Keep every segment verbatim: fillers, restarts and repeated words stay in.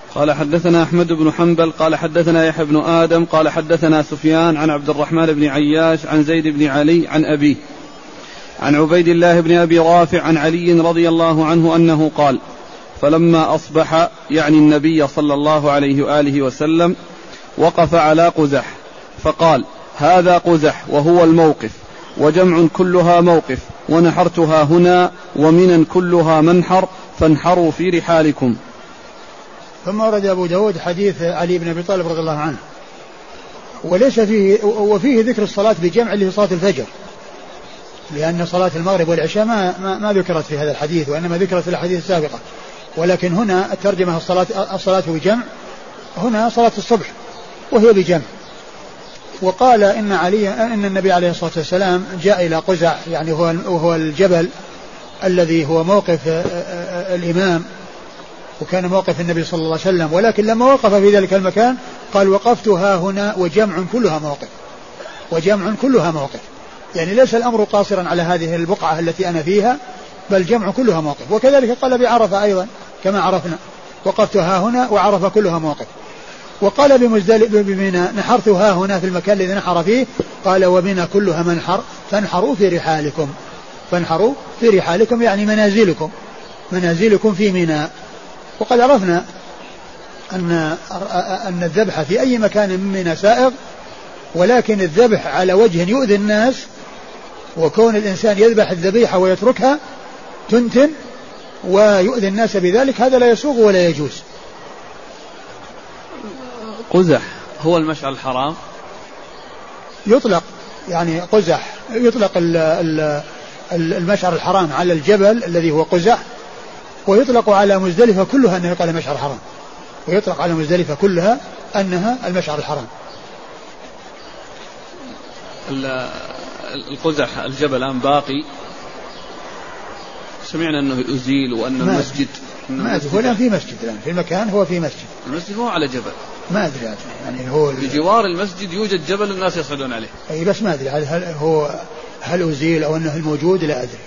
قال حدثنا أحمد بن حنبل قال حدثنا يحيى بن آدم قال حدثنا سفيان عن عبد الرحمن بن عياش عن زيد بن علي عن أبيه عن عبيد الله بن أبي رافع عن علي رضي الله عنه أنه قال فلما أصبح يعني النبي صلى الله عليه وآله وسلم وقف على قزح فقال هذا قزح وهو الموقف وجمع كلها موقف ونحرتها هنا ومنا كلها منحر فانحروا في رحالكم. ثم ورد أبو داود حديث علي بن أبي طالب رضي الله عنه وليس فيه وفيه ذكر الصلاة بجمع اللي هي صلاة الفجر، لأن صلاة المغرب والعشاء ما, ما, ما ذكرت في هذا الحديث وإنما ذكرت في الحديث السابقة، ولكن هنا الترجمة الصلاة, الصلاة بجمع، هنا صلاة الصبح وهي بجمع. وقال إن علي إن النبي عليه الصلاة والسلام جاء إلى قزع يعني هو وهو الجبل الذي هو موقف الإمام وكان موقف النبي صلى الله عليه وسلم، ولكن لما وقف في ذلك المكان قال وقفت ها هنا وجمع كلها موقف وجمع كلها موقف، يعني ليس الأمر قاصرا على هذه البقعة التي أنا فيها بل جمع كلها موقف. وكذلك قال بعرفة أيضا كما عرفنا وقفت ها هنا وعرفة كلها موقف. وقال بمزدلف بمنى نحرت ها هنا في المكان الذي نحر فيه قال ومنى كلها منحر فانحروا في رحالكم فانحروا في رحالكم يعني منازلكم منازلكم في منى. وقد عرفنا أن أن الذبح في أي مكان من منى سائغ، ولكن الذبح على وجه يؤذي الناس وكون الإنسان يذبح الذبيحة ويتركها تنتن ويؤذي الناس بذلك هذا لا يسوغ ولا يجوز. قزح هو المشعر الحرام يطلق يعني قزح يطلق المشعر الحرام على الجبل الذي هو قزح، ويطلق على مزدلفة كلها أنها قال مشعر حرام، ويطلق على مزدلفة كلها أنها المشعر الحرام. القزح الجبل الآن باقي، سمعنا أنه يزيل وأنه المسجد ما أدري، هو الآن في مسجد الآن في المكان هو في مسجد، المسجد هو على جبل ما أدري يعني هو بجوار المسجد يوجد جبل الناس يصعدون عليه، أي بس ما أدري هل هو هل أزيل أو أنه الموجود لا أدري.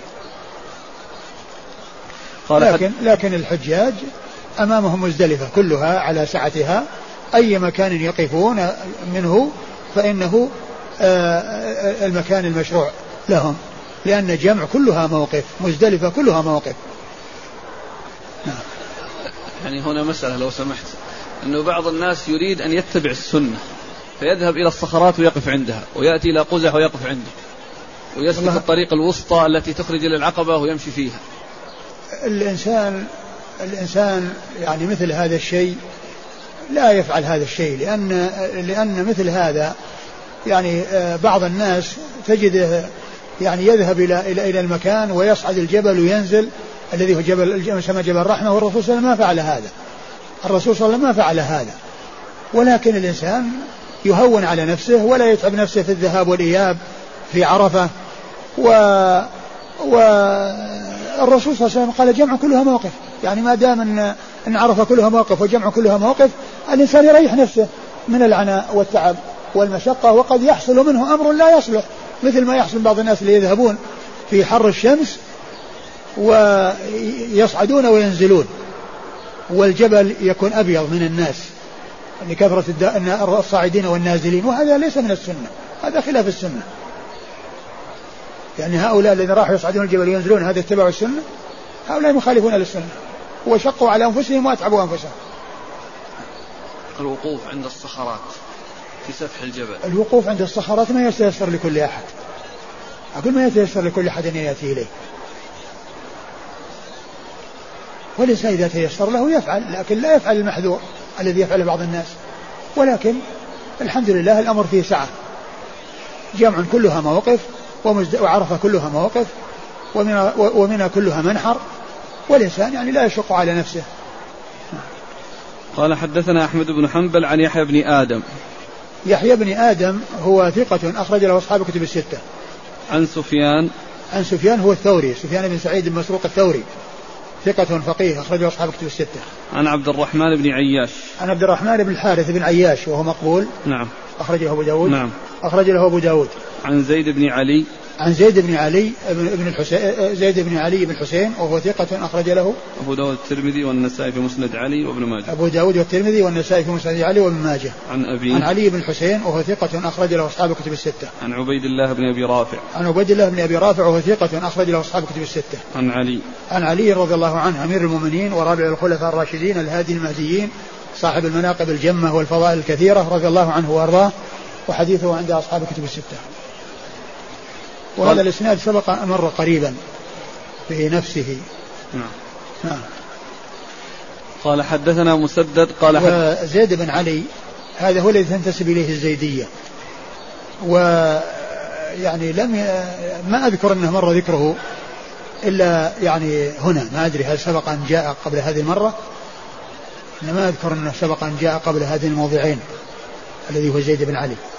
لكن لكن الحجاج أمامهم مزدلفة كلها على سعتها، أي مكان يقفون منه فإنه المكان المشروع لهم، لأن جمع كلها موقف مزدلفة كلها موقف. نعم. يعني هنا مسألة لو سمحت، أنه بعض الناس يريد أن يتبع السنة فيذهب إلى الصخرات ويقف عندها، ويأتي إلى قزح ويقف عنده، ويسلك الطريق الوسطى التي تخرج إلى العقبة ويمشي فيها. الإنسان الإنسان يعني مثل هذا الشيء لا يفعل هذا الشيء، لأن لأن مثل هذا يعني بعض الناس تجده يعني يذهب إلى إلى إلى المكان ويصعد الجبل وينزل الذي هو جبل يسمى جبل الرحمة، والرسول صلى الله عليه وسلم ما فعل هذا، الرسول صلى الله عليه وسلم ما فعل هذا. ولكن الإنسان يهون على نفسه ولا يتعب نفسه في الذهاب والإياب في عرفة، و والرسول صلى الله عليه وسلم قال جمع كلها موقف، يعني ما دام أن أن عرفة كلها موقف وجمع كلها موقف الإنسان يريح نفسه من العناء والتعب والمشقة، وقد يحصل منه أمر لا يصلح، مثل ما يحصل بعض الناس اللي يذهبون في حر الشمس ويصعدون وينزلون والجبل يكون أبيض من الناس لكثرة الصاعدين والنازلين، وهذا ليس من السنة، هذا خلاف السنة. يعني هؤلاء الذين راحوا يصعدون الجبل وينزلون هذا اتبعوا السنة؟ هؤلاء مخالفون للسنة وشقوا على أنفسهم وأتعبوا أنفسهم. الوقوف عند الصخرات في سفح الجبل، الوقوف عند الصخرات ما يتيسر لكل أحد، أقول ما يتيسر لكل أحد أن يأتي إليه، والإنسان إذا تيسر له يفعل، لكن لا يفعل المحذور الذي يفعله بعض الناس. ولكن الحمد لله الأمر فيه سعة، جمع كلها موقف وعرفة كلها موقف ومنها كلها منحر، والإنسان يعني لا يشق على نفسه. قال حدثنا أحمد بن حنبل عن يحيى بن آدم. يحيى بن آدم هو ثقة أخرج له أصحاب الكتب الستة. عن سفيان عن سفيان هو الثوري، سفيان بن سعيد بن مسروق الثوري، ثقة فقيه أخرج له أصحاب الكتب الستة. عن عبد الرحمن بن عياش. عن عبد الرحمن بن الحارث بن عياش وهو مقبول. نعم. أخرجه أبو داود. نعم. أخرج له أبو داود. عن زيد بن علي. عن زيد بن علي بن الحسين زيد بن علي بن الحسين وهو ثقة أخرج له أبو داود الترمذي والنسائي في مسند علي وابن ماجه. أبو داود والترمذي والنسائي في مسند علي وابن ماجه. عن أبي عن علي بن الحسين وهو ثقة أخرج له أصحاب الكتب الستة. عن عبيد الله بن أبي رافع. عن عبيد الله بن أبي رافع وهو ثقة أخرج له أصحاب الكتب الستة. عن علي. عن علي رضي الله عنه أمير المؤمنين ورابع الخلفاء الراشدين الهادي المهديين صاحب المناقب الجمة والفضائل الكثيرة رضي الله عنه وأرضاه، وحديثه عند أصحاب الكتب الستة. وهذا الإسناد سبق مر قريبا في نفسه. نعم. نعم. قال حدثنا مسدد قال حدثنا زيد بن علي هذا هو الذي تنتسب إليه الزيدية، ويعني لم ما أذكر أنه مر ذكره إلا يعني هنا، ما أدري هل سبق أن جاء قبل هذه المرة، أنا ما أذكر أنه سبق أن جاء قبل هذين الموضعين الذي هو زيد بن علي.